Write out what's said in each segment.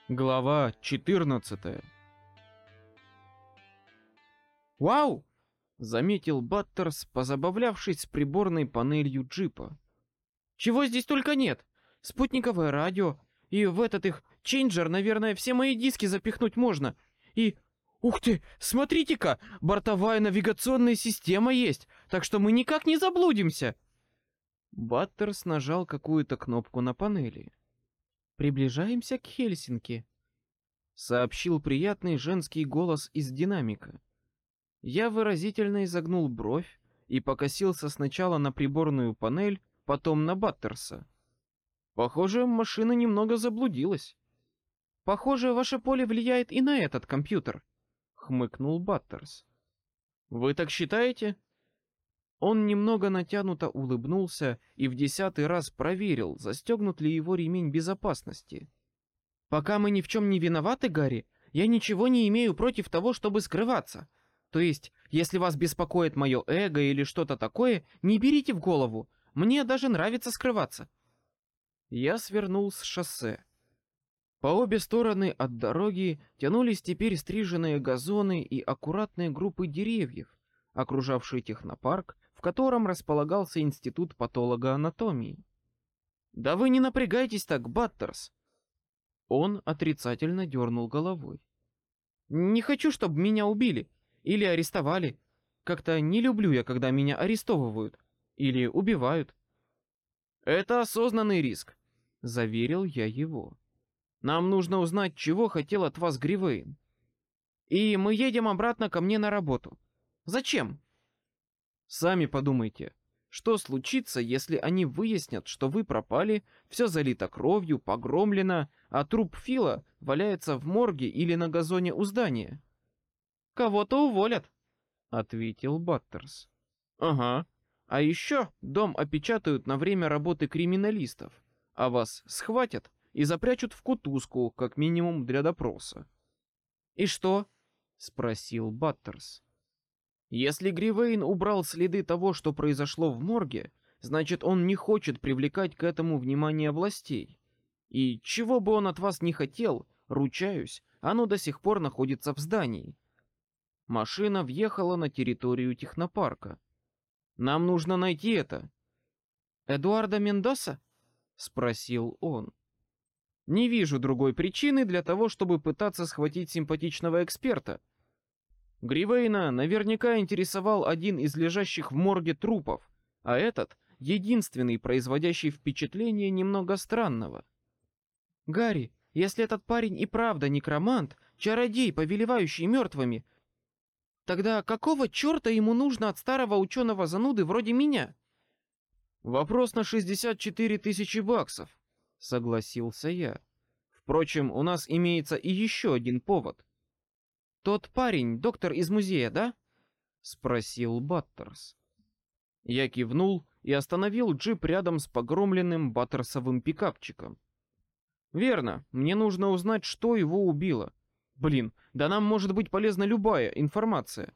Глава 14. «Вау!» — заметил Баттерс, позабавлявшись с приборной панелью джипа. «Чего здесь только нет! Спутниковое радио, и в этот их чейнджер, наверное, все мои диски запихнуть можно. И... Ух ты! Смотрите-ка! Бортовая навигационная система есть, так что мы никак не заблудимся!» Баттерс нажал какую-то кнопку на панели. «Приближаемся к Хельсинки», — сообщил приятный женский голос из динамика. Я выразительно изогнул бровь и покосился сначала на приборную панель, потом на Баттерса. Похоже, машина немного заблудилась. «Похоже, ваше поле влияет и на этот компьютер», — хмыкнул Баттерс. «Вы так считаете?» Он немного натянуто улыбнулся и в 10-й раз проверил, застегнут ли его ремень безопасности. «Пока мы ни в чем не виноваты, Гарри, я ничего не имею против того, чтобы скрываться. То есть, если вас беспокоит мое эго или что-то такое, не берите в голову. Мне даже нравится скрываться». Я свернул с шоссе. По обе стороны от дороги тянулись теперь стриженные газоны и аккуратные группы деревьев, окружавшие технопарк, в котором располагался институт патологоанатомии. «Да вы не напрягайтесь так, Баттерс!» Он отрицательно дернул головой. «Не хочу, чтобы меня убили или арестовали. Как-то не люблю я, когда меня арестовывают или убивают». «Это осознанный риск», — заверил я его. «Нам нужно узнать, чего хотел от вас Гривейн. И мы едем обратно ко мне на работу. Зачем?» «Сами подумайте, что случится, если они выяснят, что вы пропали, все залито кровью, погромлено, а труп Фила валяется в морге или на газоне у здания?» «Кого-то уволят», — ответил Баттерс. «Ага. А еще дом опечатают на время работы криминалистов, а вас схватят и запрячут в кутузку, как минимум для допроса». «И что?» — спросил Баттерс. «Если Гривейн убрал следы того, что произошло в морге, значит, он не хочет привлекать к этому внимание властей. И чего бы он от вас не хотел, ручаюсь, оно до сих пор находится в здании». Машина въехала на территорию технопарка. «Нам нужно найти это». «Эдуарда Мендоса?» — спросил он. «Не вижу другой причины для того, чтобы пытаться схватить симпатичного эксперта. Гривейна наверняка интересовал один из лежащих в морге трупов, а этот — единственный, производящий впечатление немного странного». «Гарри, если этот парень и правда некромант, чародей, повелевающий мертвыми, тогда какого черта ему нужно от старого ученого-зануды вроде меня?» «Вопрос на 64 тысячи баксов», — согласился я. «Впрочем, у нас имеется и еще один повод». «Тот парень, доктор из музея, да?» — спросил Баттерс. Я кивнул и остановил джип рядом с погромленным баттерсовым пикапчиком. «Верно, мне нужно узнать, что его убило. Блин, да нам может быть полезна любая информация».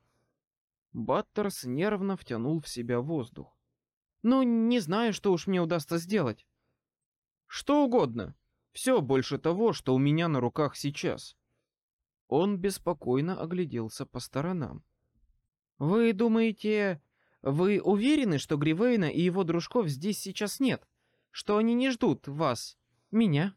Баттерс нервно втянул в себя воздух. «Ну, не знаю, что уж мне удастся сделать». «Что угодно. Все больше того, что у меня на руках сейчас». Он беспокойно огляделся по сторонам. «Вы думаете... Вы уверены, что Гривейна и его дружков здесь сейчас нет? Что они не ждут вас, меня?»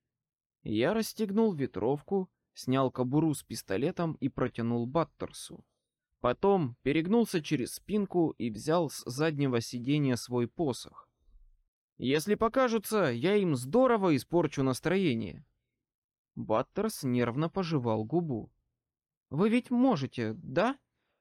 Я расстегнул ветровку, снял кобуру с пистолетом и протянул Баттерсу. Потом перегнулся через спинку и взял с заднего сиденья свой посох. «Если покажутся, я им здорово испорчу настроение». Баттерс нервно пожевал губу. «Вы ведь можете, да?»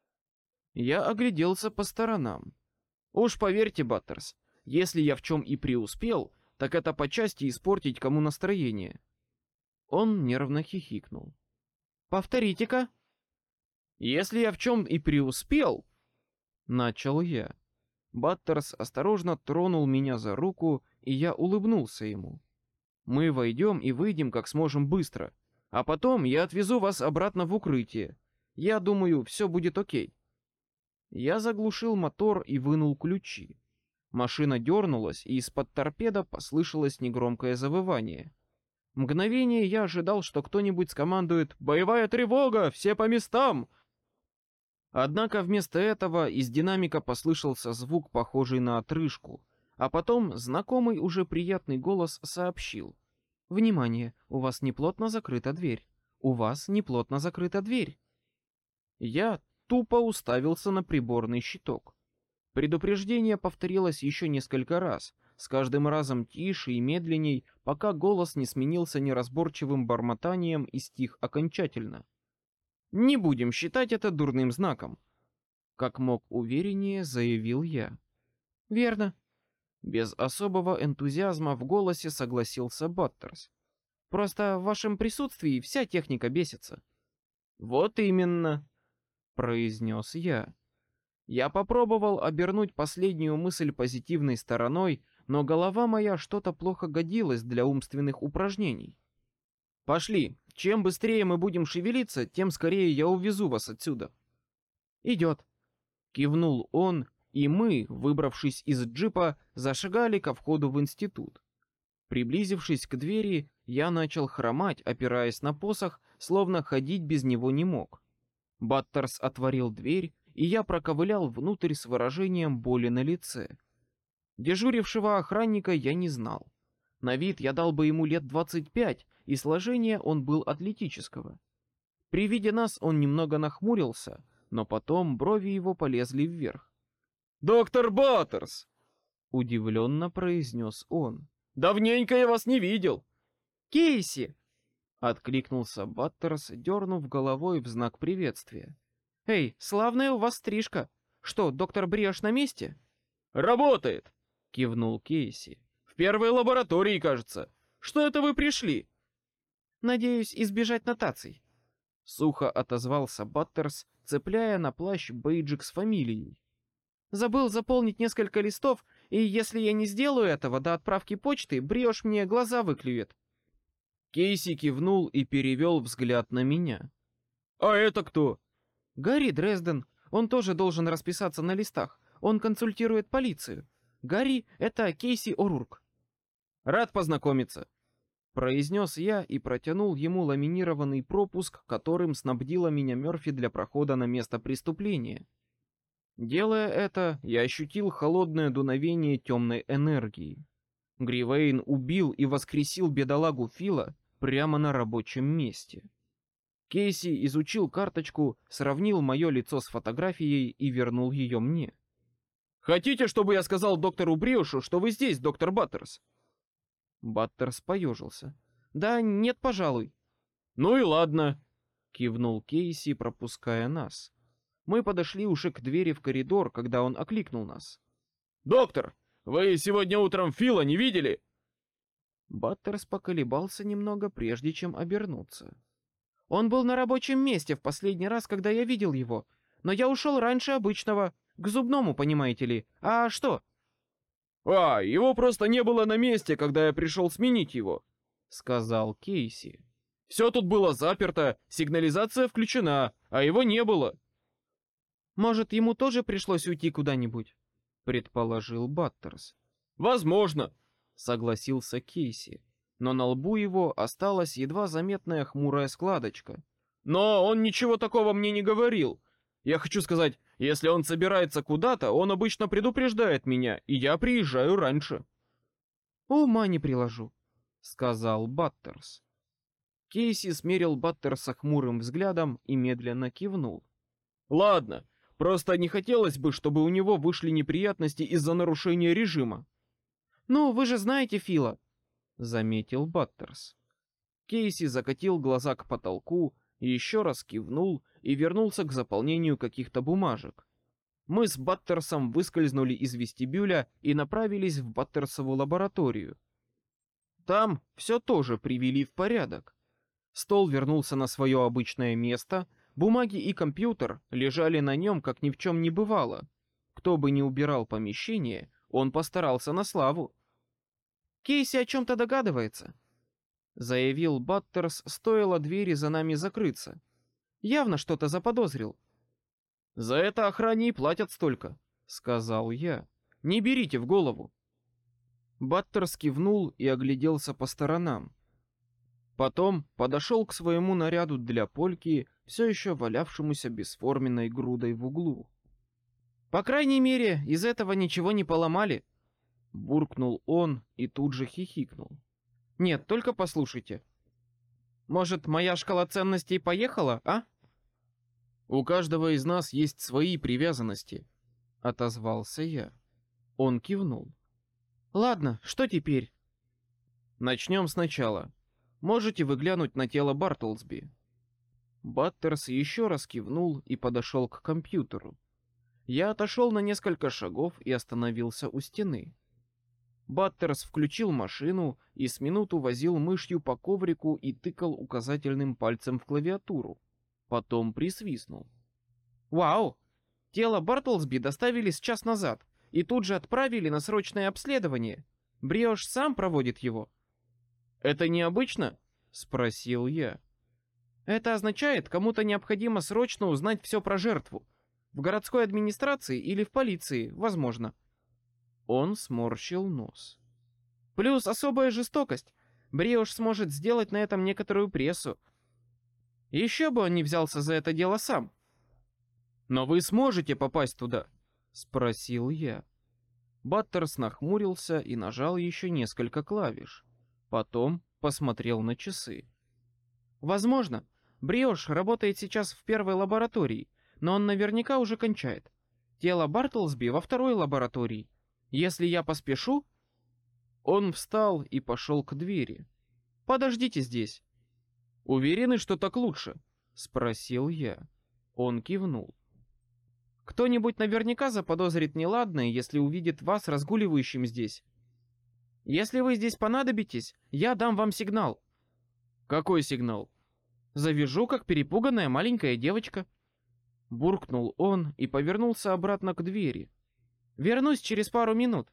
Я огляделся по сторонам. «Уж поверьте, Баттерс, если я в чем и преуспел, так это по части испортить кому настроение». Он нервно хихикнул. «Повторите-ка». «Если я в чем и преуспел...» Начал я. Баттерс осторожно тронул меня за руку, и я улыбнулся ему. «Мы войдем и выйдем как сможем быстро, а потом я отвезу вас обратно в укрытие. Я думаю, все будет окей». Я заглушил мотор и вынул ключи. Машина дернулась, и из-под торпеда послышалось негромкое завывание. Мгновение я ожидал, что кто-нибудь скомандует «Боевая тревога! Все по местам!». Однако вместо этого из динамика послышался звук, похожий на отрыжку, а потом знакомый уже приятный голос сообщил: «Внимание, у вас неплотно закрыта дверь. У вас неплотно закрыта дверь». Я тупо уставился на приборный щиток. Предупреждение повторилось еще несколько раз, с каждым разом тише и медленней, пока голос не сменился неразборчивым бормотанием и стих окончательно. Не будем считать это дурным знаком, как мог увереннее заявил я. Верно. Без особого энтузиазма в голосе согласился Баттерс. Просто в вашем присутствии вся техника бесится. Вот именно, произнес я. Я попробовал обернуть последнюю мысль позитивной стороной, но голова моя что-то плохо годилась для умственных упражнений. Пошли, чем быстрее мы будем шевелиться, тем скорее я увезу вас отсюда. Идет. Кивнул он, и мы, выбравшись из джипа, зашагали ко входу в институт. Приблизившись к двери, я начал хромать, опираясь на посох, словно ходить без него не мог. Баттерс отворил дверь, и я проковылял внутрь с выражением боли на лице. Дежурившего охранника я не знал. На вид я дал бы ему лет 25, и сложение он был атлетического. При виде нас он немного нахмурился, но потом брови его полезли вверх. «Доктор Баттерс!» — удивленно произнес он. «Давненько я вас не видел!» «Кейси!» — откликнулся Баттерс, дернув головой в знак приветствия. «Эй, славная у вас стрижка! Что, доктор Бриаш на месте?» «Работает!» — кивнул Кейси. «В первой лаборатории, кажется. Что это вы пришли?» «Надеюсь избежать нотаций», — сухо отозвался Баттерс, цепляя на плащ бейджик с фамилией. «Забыл заполнить несколько листов, и если я не сделаю этого до отправки почты, Бриаш мне глаза выклюет». Кейси кивнул и перевел взгляд на меня. «А это кто?» «Гарри Дрезден. Он тоже должен расписаться на листах. Он консультирует полицию. Гарри — это Кейси О'Рурк». «Рад познакомиться», — произнес я и протянул ему ламинированный пропуск, которым снабдила меня Мёрфи для прохода на место преступления. Делая это, я ощутил холодное дуновение темной энергии. Гривейн убил и воскресил бедолагу Фила прямо на рабочем месте. Кейси изучил карточку, сравнил мое лицо с фотографией и вернул ее мне. «Хотите, чтобы я сказал доктору Бриошу, что вы здесь, доктор Баттерс?» Баттерс поежился. «Да нет, пожалуй». «Ну и ладно», — кивнул Кейси, пропуская нас. Мы подошли уже к двери в коридор, когда он окликнул нас. «Доктор, вы сегодня утром Фила не видели?» Баттерс поколебался немного, прежде чем обернуться. «Он был на рабочем месте в последний раз, когда я видел его, но я ушел раньше обычного, к зубному, понимаете ли. А что?» «А, его просто не было на месте, когда я пришел сменить его», — сказал Кейси. «Все тут было заперто, сигнализация включена, а его не было». «Может, ему тоже пришлось уйти куда-нибудь?» — предположил Баттерс. «Возможно», — согласился Кейси, но на лбу его осталась едва заметная хмурая складочка. «Но он ничего такого мне не говорил. Я хочу сказать, если он собирается куда-то, он обычно предупреждает меня, и я приезжаю раньше». «Ума не приложу», — сказал Баттерс. Кейси смерил Баттерса хмурым взглядом и медленно кивнул. «Ладно, просто не хотелось бы, чтобы у него вышли неприятности из-за нарушения режима». «Ну, вы же знаете Фила», — заметил Баттерс. Кейси закатил глаза к потолку, еще раз кивнул и вернулся к заполнению каких-то бумажек. Мы с Баттерсом выскользнули из вестибюля и направились в Баттерсову лабораторию. Там все тоже привели в порядок. Стол вернулся на свое обычное место, бумаги и компьютер лежали на нем, как ни в чем не бывало. Кто бы ни убирал помещение, он постарался на славу. «Кейси о чем-то догадывается», — заявил Баттерс, стоило двери за нами закрыться. «Явно что-то заподозрил». «За это охране и платят столько», — сказал я. «Не берите в голову». Баттерс кивнул и огляделся по сторонам. Потом подошел к своему наряду для польки, все еще валявшемуся бесформенной грудой в углу. «По крайней мере, из этого ничего не поломали», — буркнул он и тут же хихикнул. «Нет, только послушайте. Может, моя шкала ценностей поехала, а?» «У каждого из нас есть свои привязанности», — отозвался я. Он кивнул. «Ладно, что теперь?» «Начнем сначала. Можете вы глянуть на тело Бартлсби?» Баттерс еще раз кивнул и подошел к компьютеру. Я отошел на несколько шагов и остановился у стены. Баттерс включил машину и с минуту возил мышью по коврику и тыкал указательным пальцем в клавиатуру. Потом присвистнул. «Вау! Тело Бартлсби доставили с час назад и тут же отправили на срочное обследование. Бриош сам проводит его». «Это необычно?» — спросил я. «Это означает, кому-то необходимо срочно узнать все про жертву. В городской администрации или в полиции, возможно». Он сморщил нос. «Плюс особая жестокость. Бриош сможет сделать на этом некоторую прессу. Еще бы он не взялся за это дело сам». «Но вы сможете попасть туда?» — спросил я. Баттерс нахмурился и нажал еще несколько клавиш. Потом посмотрел на часы. «Возможно. Бриош работает сейчас в первой лаборатории, но он наверняка уже кончает. Тело Бартлсби во второй лаборатории. Если я поспешу...» Он встал и пошел к двери. «Подождите здесь». «Уверены, что так лучше?» — спросил я. Он кивнул. «Кто-нибудь наверняка заподозрит неладное, если увидит вас разгуливающим здесь. Если вы здесь понадобитесь, я дам вам сигнал». «Какой сигнал?» «Завяжу, как перепуганная маленькая девочка». Буркнул он и повернулся обратно к двери. «Вернусь через пару минут».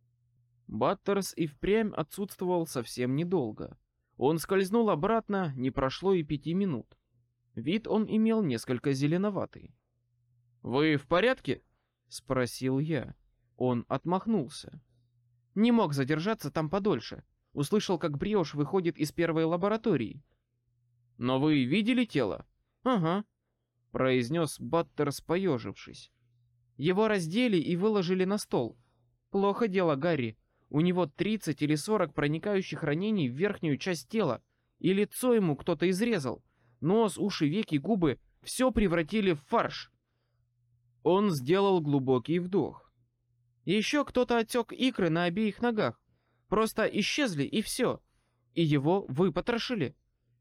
Баттерс и впрямь отсутствовал совсем недолго. Он скользнул обратно, не прошло и 5 минут. Вид он имел несколько зеленоватый. «Вы в порядке?» — спросил я. Он отмахнулся. «Не мог задержаться там подольше. Услышал, как Бриош выходит из первой лаборатории». «Но вы видели тело?» «Ага», — произнес Баттерс, поежившись. «Его раздели и выложили на стол. Плохо дело, Гарри. У него 30 или 40 проникающих ранений в верхнюю часть тела, и лицо ему кто-то изрезал. Нос, уши, веки, губы — все превратили в фарш». Он сделал глубокий вдох. «Еще кто-то отсек икры на обеих ногах. Просто исчезли, и все. И его выпотрошили».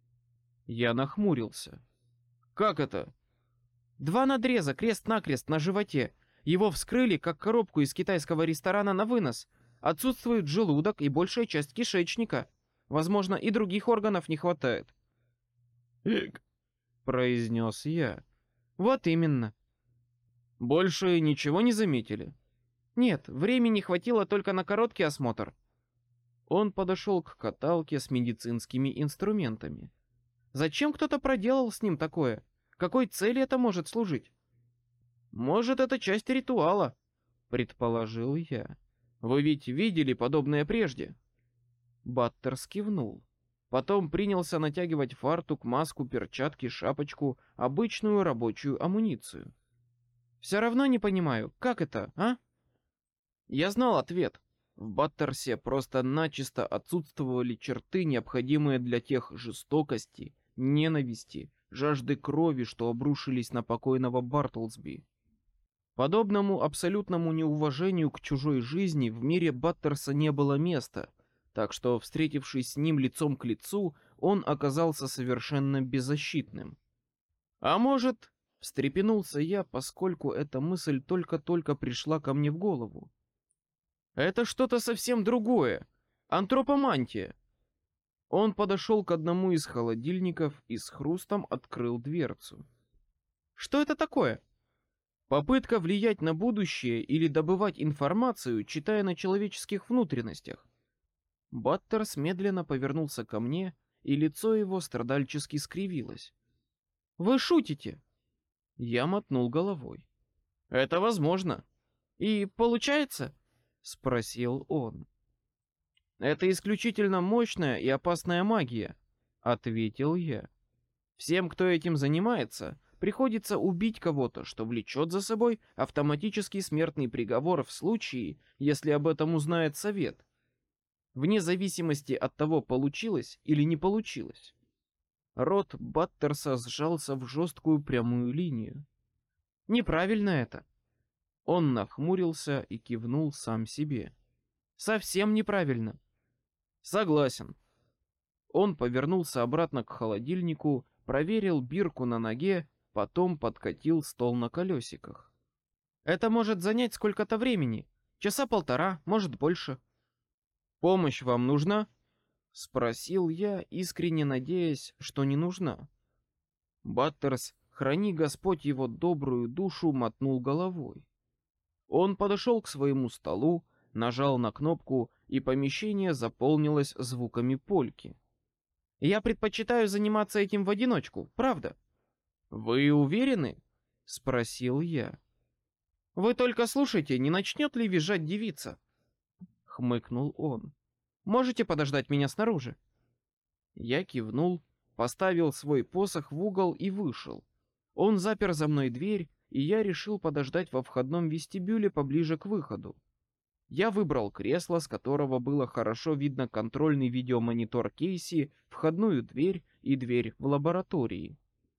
Я нахмурился. «Как это?» «2 надреза, крест-накрест, на животе. Его вскрыли, как коробку из китайского ресторана на вынос. Отсутствует желудок и большая часть кишечника. Возможно, и других органов не хватает». «Эк», — произнес я. «Вот именно». «Больше ничего не заметили?» «Нет, времени хватило только на короткий осмотр». Он подошел к каталке с медицинскими инструментами. «Зачем кто-то проделал с ним такое? Какой цели это может служить?» «Может, это часть ритуала», — предположил я. «Вы ведь видели подобное прежде?» Баттерс кивнул. Потом принялся натягивать фартук, маску, перчатки, шапочку, обычную рабочую амуницию. «Все равно не понимаю, как это, а?» Я знал ответ. В Баттерсе просто начисто отсутствовали черты, необходимые для тех жестокости, ненависти, жажды крови, что обрушились на покойного Бартлсби. Подобному абсолютному неуважению к чужой жизни в мире Баттерса не было места, так что, встретившись с ним лицом к лицу, он оказался совершенно беззащитным. «А может...» — встрепенулся я, поскольку эта мысль только-только пришла ко мне в голову. «Это что-то совсем другое. Антропомантия». Он подошел к одному из холодильников и с хрустом открыл дверцу. «Что это такое?» «Попытка влиять на будущее или добывать информацию, читая на человеческих внутренностях». Баттерс медленно повернулся ко мне, и лицо его страдальчески скривилось. «Вы шутите?» Я мотнул головой. «Это возможно». «И получается?» — спросил он. «Это исключительно мощная и опасная магия. ответил я. Всем, кто этим занимается, приходится убить кого-то, что влечет за собой автоматический смертный приговор в случае, если об этом узнает совет. Вне зависимости от того, получилось или не получилось. Рот Баттерса сжался в жесткую прямую линию. Неправильно это. Он нахмурился и кивнул сам себе. Совсем неправильно. Согласен. Он повернулся обратно к холодильнику, проверил бирку на ноге, потом подкатил стол на колесиках. Это может занять сколько-то времени. Часа полтора, может больше. Помощь вам нужна? Спросил я, искренне надеясь, что не нужна. Баттерс, храни Господь его добрую душу, мотнул головой. Он подошел к своему столу, нажал на кнопку, и помещение заполнилось звуками польки. Я предпочитаю заниматься этим в одиночку, правда? Вы уверены? Спросил я. Вы только слушайте, не начнет ли визжать девица? Хмыкнул он. Можете подождать меня снаружи? Я кивнул, поставил свой посох в угол и вышел. Он запер за мной дверь, и я решил подождать во входном вестибюле поближе к выходу. Я выбрал кресло, с которого было хорошо видно контрольный видеомонитор Кейси, входную дверь и дверь в лаборатории.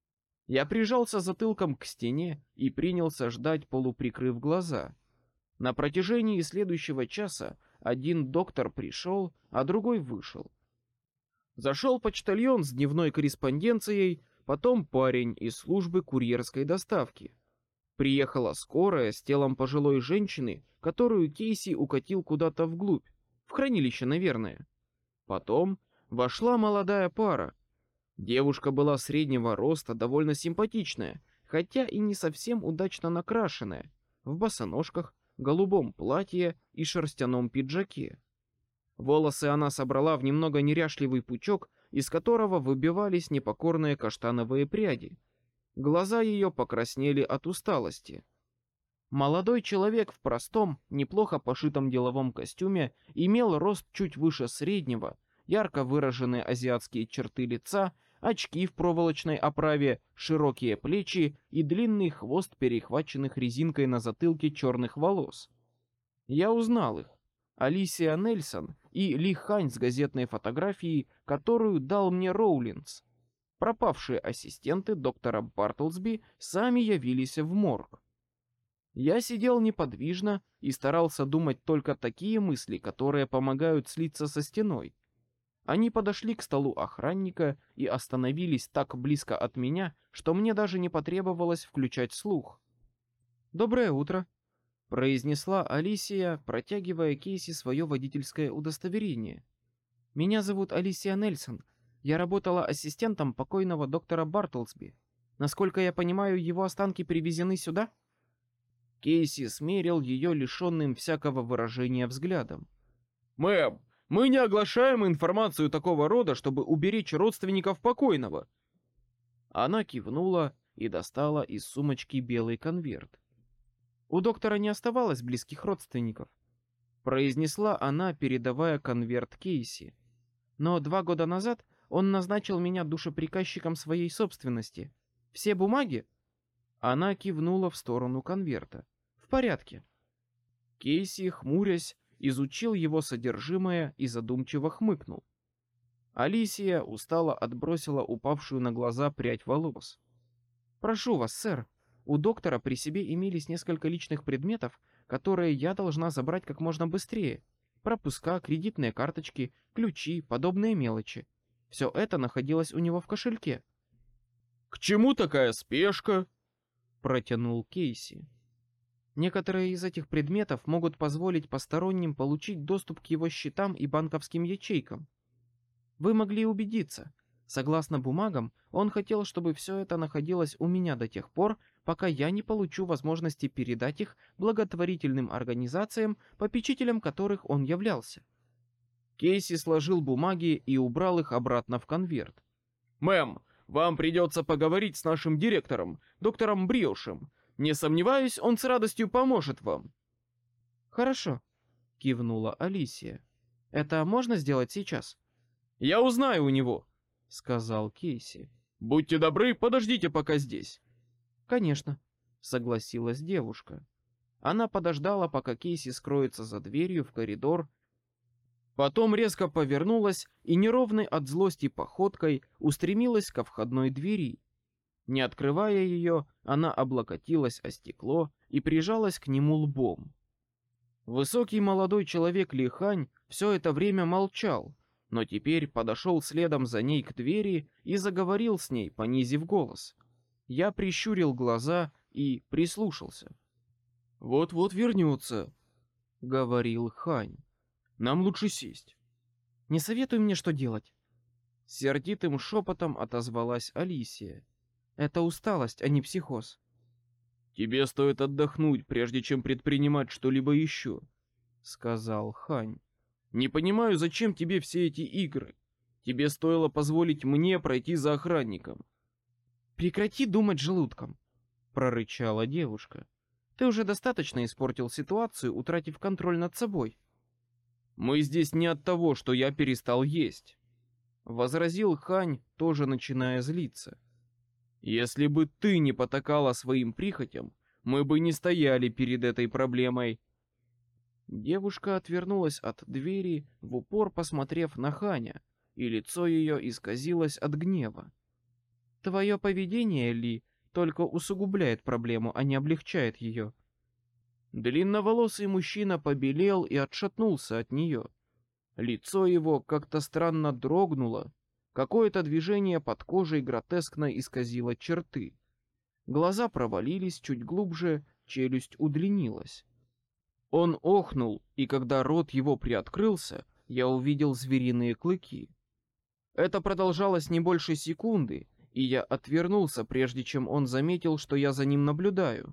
Я прижался затылком к стене и принялся ждать, полуприкрыв глаза. На протяжении следующего часа один доктор пришел, а другой вышел. Зашел почтальон с дневной корреспонденцией, потом парень из службы курьерской доставки. Приехала скорая с телом пожилой женщины, которую Кейси укатил куда-то вглубь, в хранилище, наверное. Потом вошла молодая пара. Девушка была среднего роста, довольно симпатичная, хотя и не совсем удачно накрашенная, в босоножках, голубом платье и шерстяном пиджаке. Волосы она собрала в немного неряшливый пучок, из которого выбивались непокорные каштановые пряди. Глаза ее покраснели от усталости. Молодой человек в простом, неплохо пошитом деловом костюме имел рост чуть выше среднего, ярко выраженные азиатские черты лица, очки в проволочной оправе, широкие плечи и длинный хвост перехваченных резинкой на затылке черных волос. Я узнал их. Алисия Нельсон и Ли Хань с газетной фотографией, которую дал мне Роулинс. Пропавшие ассистенты доктора Бартлсби сами явились в морг. Я сидел неподвижно и старался думать только такие мысли, которые помогают слиться со стеной. Они подошли к столу охранника и остановились так близко от меня, что мне даже не потребовалось включать слух. «Доброе утро», — произнесла Алисия, протягивая Кейси свое водительское удостоверение. «Меня зовут Алисия Нельсон. Я работала ассистентом покойного доктора Бартлсби. Насколько я понимаю, его останки привезены сюда?» Кейси смерил ее лишенным всякого выражения взглядом. «Мэм, мы не оглашаем информацию такого рода, чтобы уберечь родственников покойного». Она кивнула и достала из сумочки белый конверт. «У доктора не оставалось близких родственников», — произнесла она, передавая конверт Кейси. «Но 2 года назад он назначил меня душеприказчиком своей собственности. Все бумаги?» Она кивнула в сторону конверта. «В порядке». Кейси, хмурясь, изучил его содержимое и задумчиво хмыкнул. Алисия устало отбросила упавшую на глаза прядь волос. «Прошу вас, сэр, у доктора при себе имелись несколько личных предметов, которые я должна забрать как можно быстрее. Пропуска, кредитные карточки, ключи, подобные мелочи. Все это находилось у него в кошельке». «К чему такая спешка?» — протянул Кейси. «Некоторые из этих предметов могут позволить посторонним получить доступ к его счетам и банковским ячейкам. Вы могли убедиться. Согласно бумагам, он хотел, чтобы все это находилось у меня до тех пор, пока я не получу возможности передать их благотворительным организациям, попечителем которых он являлся». Кейси сложил бумаги и убрал их обратно в конверт. «Мэм, вам придется поговорить с нашим директором, доктором Бриошем. Не сомневаюсь, он с радостью поможет вам». «Хорошо», — кивнула Алисия. «Это можно сделать сейчас?» «Я узнаю у него», — сказал Кейси. Будьте добры, подождите пока здесь. Конечно, согласилась девушка. Она подождала, пока Кейси скроется за дверью в коридор, потом резко повернулась и неровной от злости походкой устремилась ко входной двери. Не открывая ее, она облокотилась о стекло и прижалась к нему лбом. Высокий молодой человек Ли Хань все это время молчал, но теперь подошел следом за ней к двери и заговорил с ней, понизив голос. Я прищурил глаза и прислушался. «Вот-вот вернется», — говорил Хань. «Нам лучше сесть». «Не советуй мне, что делать», — сердитым шепотом отозвалась Алисия. «Это усталость, а не психоз». «Тебе стоит отдохнуть, прежде чем предпринимать что-либо еще», — сказал Хань. «Не понимаю, зачем тебе все эти игры. Тебе стоило позволить мне пройти за охранником». «Прекрати думать желудком», — прорычала девушка. «Ты уже достаточно испортил ситуацию, утратив контроль над собой». «Мы здесь не от того, что я перестал есть», — возразил Хань, тоже начиная злиться. «Если бы ты не потакала своим прихотям, мы бы не стояли перед этой проблемой». Девушка отвернулась от двери, в упор посмотрев на Ханя, и лицо ее исказилось от гнева. «Твое поведение, Ли, только усугубляет проблему, а не облегчает ее». Длинноволосый мужчина побелел и отшатнулся от нее. Лицо его как-то странно дрогнуло, какое-то движение под кожей гротескно исказило черты. Глаза провалились чуть глубже, челюсть удлинилась. Он охнул, и когда рот его приоткрылся, я увидел звериные клыки. Это продолжалось не больше секунды, и я отвернулся, прежде чем он заметил, что я за ним наблюдаю.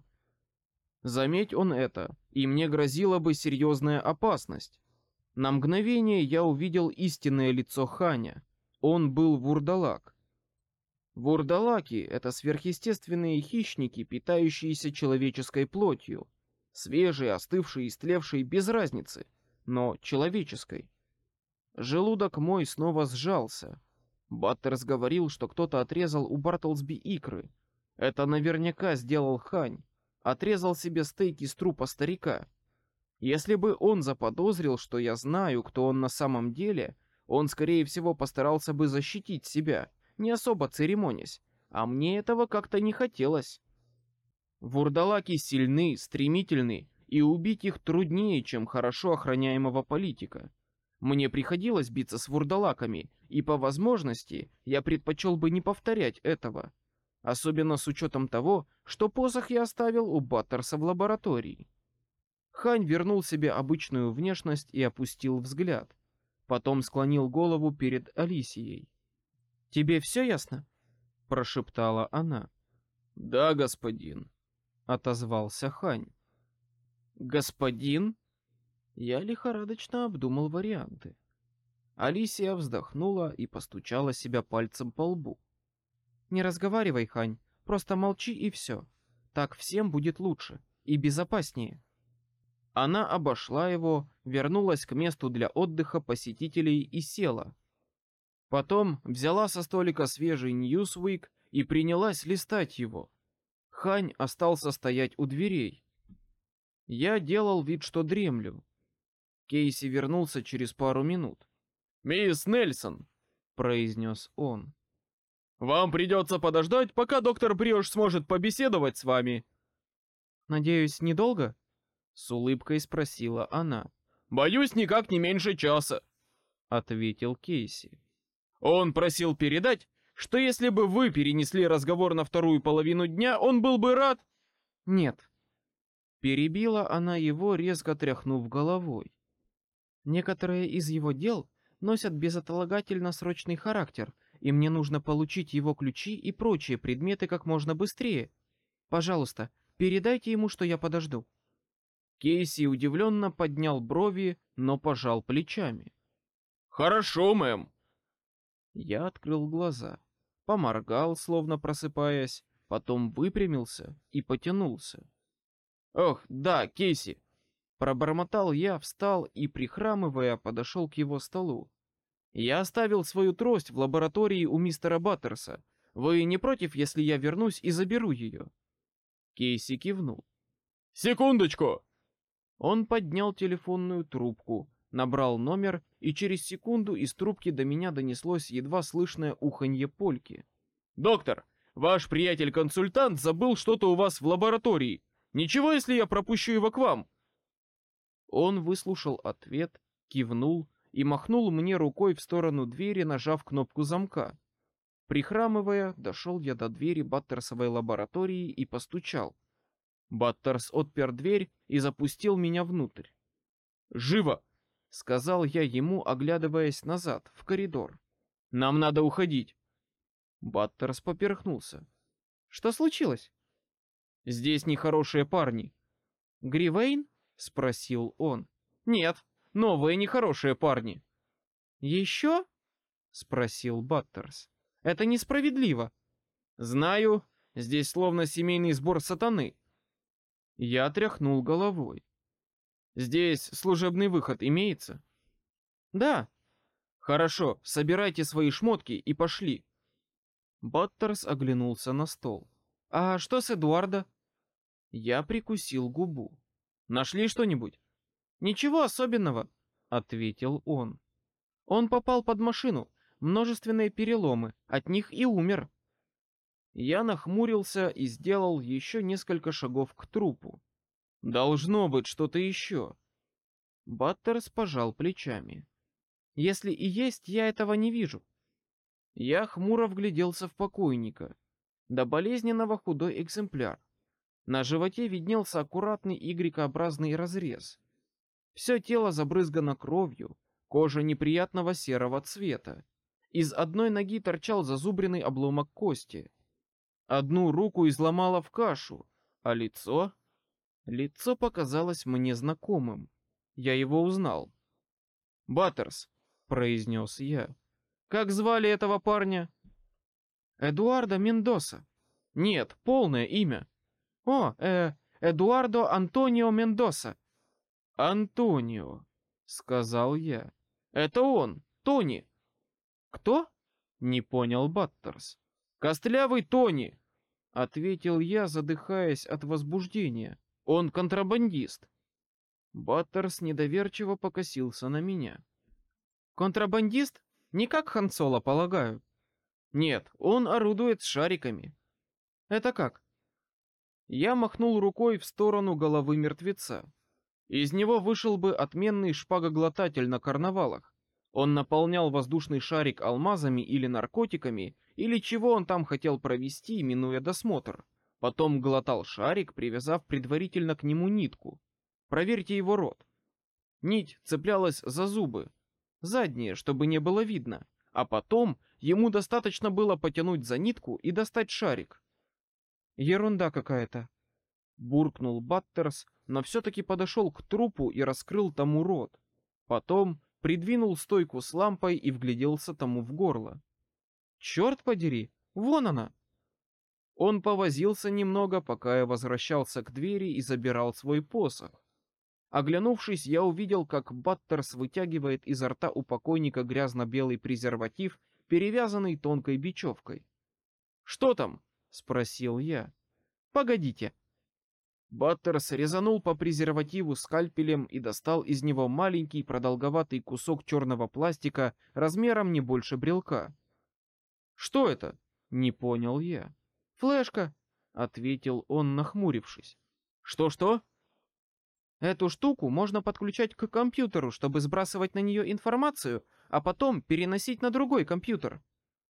Заметь он это, и мне грозила бы серьезная опасность. На мгновение я увидел истинное лицо Ханя. Он был вурдалак. Вурдалаки — это сверхъестественные хищники, питающиеся человеческой плотью. Свежей, остывшей, истлевшей, без разницы, но человеческой. Желудок мой снова сжался. Баттерс говорил, что кто-то отрезал у Бартлсби икры. Это наверняка сделал Хань. Отрезал себе стейки с трупа старика. Если бы он заподозрил, что я знаю, кто он на самом деле, он, скорее всего, постарался бы защитить себя, не особо церемонясь, а мне этого как-то не хотелось. Вурдалаки сильны, стремительны, и убить их труднее, чем хорошо охраняемого политика. Мне приходилось биться с вурдалаками, и по возможности я предпочел бы не повторять этого. Особенно с учетом того, что посох я оставил у Баттерса в лаборатории. Хань вернул себе обычную внешность и опустил взгляд. Потом склонил голову перед Алисией. «Тебе все ясно?» — прошептала она. «Да, господин», — отозвался Хань. «Господин?» Я лихорадочно обдумал варианты. Алисия вздохнула и постучала себя пальцем по лбу. «Не разговаривай, Хань, просто молчи и все. Так всем будет лучше и безопаснее». Она обошла его, вернулась к месту для отдыха посетителей и села. Потом взяла со столика свежий Newsweek и принялась листать его. Хань остался стоять у дверей. Я делал вид, что дремлю. Кейси вернулся через пару минут. «Мисс Нельсон», — произнес он. «Вам придется подождать, пока доктор Бриош сможет побеседовать с вами». «Надеюсь, недолго?» — с улыбкой спросила она. «Боюсь, никак не меньше часа», — ответил Кейси. «Он просил передать, что если бы вы перенесли разговор на вторую половину дня, он был бы рад...» «Нет». Перебила она его, резко тряхнув головой. «Некоторые из его дел носят безотлагательно срочный характер, и мне нужно получить его ключи и прочие предметы как можно быстрее. Пожалуйста, передайте ему, что я подожду». Кейси удивленно поднял брови, но пожал плечами. «Хорошо, мэм». Я открыл глаза, поморгал, словно просыпаясь, потом выпрямился и потянулся. «Ох, да, Кейси!» Пробормотал я, встал и, прихрамывая, подошел к его столу. Я оставил свою трость в лаборатории у мистера Баттерса. Вы не против, если я вернусь и заберу ее?» Кейси кивнул. «Секундочку!» Он поднял телефонную трубку, набрал номер, и через секунду из трубки до меня донеслось едва слышное уханье Польки. «Доктор, ваш приятель-консультант забыл что-то у вас в лаборатории. Ничего, если я пропущу его к вам?» Он выслушал ответ, кивнул и махнул мне рукой в сторону двери, нажав кнопку замка. Прихрамывая, дошел я до двери Баттерсовой лаборатории и постучал. Баттерс отпер дверь и запустил меня внутрь. «Живо!» — сказал я ему, оглядываясь назад, в коридор. «Нам надо уходить!» Баттерс поперхнулся. «Что случилось?» «Здесь нехорошие парни». «Гривейн?» — спросил он. «Нет, новые нехорошие парни». «Еще?» — спросил Баттерс. «Это несправедливо». «Знаю, здесь словно семейный сбор сатаны». Я тряхнул головой. «Здесь служебный выход имеется?» «Да». «Хорошо, собирайте свои шмотки и пошли». Баттерс оглянулся на стол. «А что с Эдуардо?» Я прикусил губу. «Нашли что-нибудь?» «Ничего особенного», — ответил он. «Он попал под машину, множественные переломы, от них и умер». Я нахмурился и сделал еще несколько шагов к трупу. «Должно быть что-то еще». Баттерс пожал плечами. «Если и есть, я этого не вижу». Я хмуро вгляделся в покойника. До болезненного худой экземпляр. На животе виднелся аккуратный Y-образный разрез. Все тело забрызгано кровью, кожа неприятного серого цвета. Из одной ноги торчал зазубренный обломок кости. Одну руку изломало в кашу, а лицо... Лицо показалось мне знакомым. Я его узнал. «Баттерс», — произнес я. «Как звали этого парня?» «Эдуардо Мендоса». «Нет, полное имя». «О, Эдуардо Антонио Мендоса». «Антонио», — сказал я. «Это он, Тони». «Кто?» — не понял Баттерс. «Костлявый Тони», — ответил я, задыхаясь от возбуждения. «Он контрабандист». Баттерс недоверчиво покосился на меня. «Контрабандист? Не как Хан Соло, полагаю». «Нет, он орудует шариками». «Это как?» Я махнул рукой в сторону головы мертвеца. Из него вышел бы отменный шпагоглотатель на карнавалах. Он наполнял воздушный шарик алмазами или наркотиками, или чего он там хотел провести, минуя досмотр. Потом глотал шарик, привязав предварительно к нему нитку. Проверьте его рот. Нить цеплялась за зубы. Задние, чтобы не было видно. А потом ему достаточно было потянуть за нитку и достать шарик. «Ерунда какая-то», — буркнул Баттерс, но все-таки подошел к трупу и раскрыл тому рот. Потом придвинул стойку с лампой и вгляделся тому в горло. «Черт подери, вон она!» Он повозился немного, пока я возвращался к двери и забирал свой посох. Оглянувшись, я увидел, как Баттерс вытягивает изо рта у покойника грязно-белый презерватив, перевязанный тонкой бечевкой. «Что там?» — спросил я. «Погодите». Баттерс резанул по презервативу скальпелем и достал из него маленький продолговатый кусок черного пластика размером не больше брелка. «Что это?» — не понял я. «Флешка», — ответил он, нахмурившись. «Что-что?» «Эту штуку можно подключать к компьютеру, чтобы сбрасывать на нее информацию, а потом переносить на другой компьютер».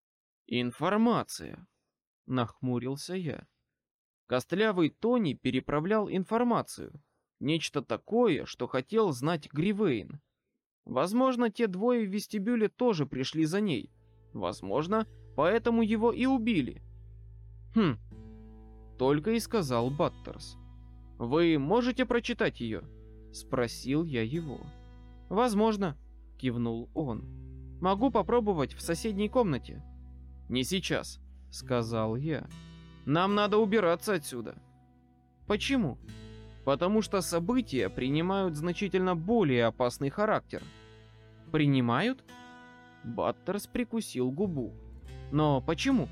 «Информация», — нахмурился я. Костлявый Тони переправлял информацию. Нечто такое, что хотел знать Гривейн. Возможно, те двое в вестибюле тоже пришли за ней. Возможно, поэтому его и убили. «Хм», — только и сказал Баттерс. «Вы можете прочитать ее?» — спросил я его. «Возможно», — кивнул он. «Могу попробовать в соседней комнате». «Не сейчас», — сказал я. «Нам надо убираться отсюда». «Почему?» «Потому что события принимают значительно более опасный характер». «Принимают?» Баттерс прикусил губу. Но почему?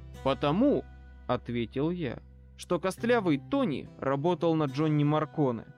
Потому, ответил я, что костлявый Тони работал на Джонни Марконе.